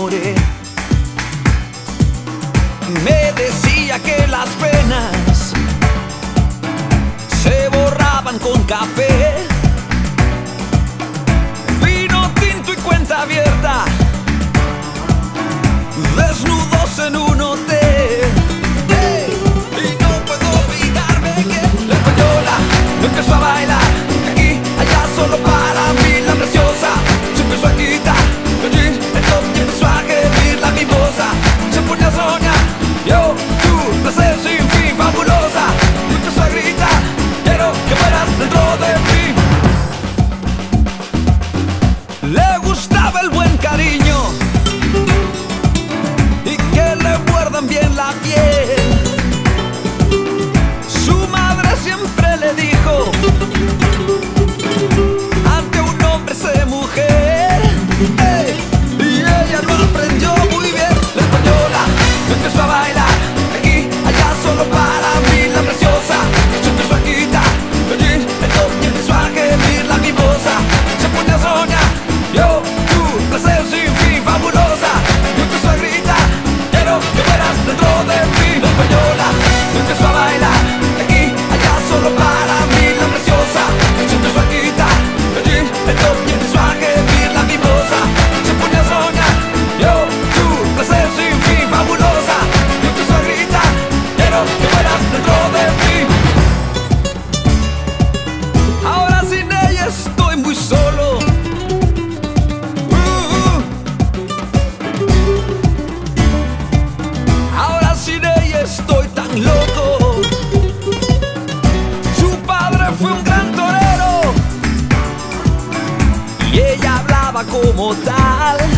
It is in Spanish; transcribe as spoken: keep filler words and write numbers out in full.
enamoré. Me decía que las penas se borraban con café, vino tinto y cuenta abierta, desnudos en un hotel. Hey, y no puedo olvidarme que la española me empezó a bailar, aquí, allá, solo para mí la preciosa. Se empezó a quitar el jean, el top y empezó a gemir la mimosa. Se ponía a soñar, yo, tú, placer sin fin, fabulosa. Y empezó a gritar, quiero que fueras dentro de mí. Le gustaba el buen cariño y que le muerdan bien la piel. Su madre siempre le dijo, ante un hombre sé mujer. Hey, y ella lo aprendió muy bien. La española empezó a bailar, aquí, allá, solo para mí la preciosa. Se empezó a quitar el jean, el top y empezó a gemir la mimosa. Se ponía a soñar, yo, tú, placer sin fin, fabulosa. Y empezó a gritar, quiero que fueras dentro de mí. La española empezó a bailar, aquí, allá, solo para mí la preciosa. Se empezó a quitar el jean, el top y empezó a gemir la mimosa. Se ponía a soñar, yo, tú, placer sin fin, fabulosa. Y empezó a gritar, quiero que fueras dentro de mí. Ahora sin ella estoy muy solo. Uh, Ahora sin ella estoy tan loco. Su padre fue un gran torero y ella hablaba como tal.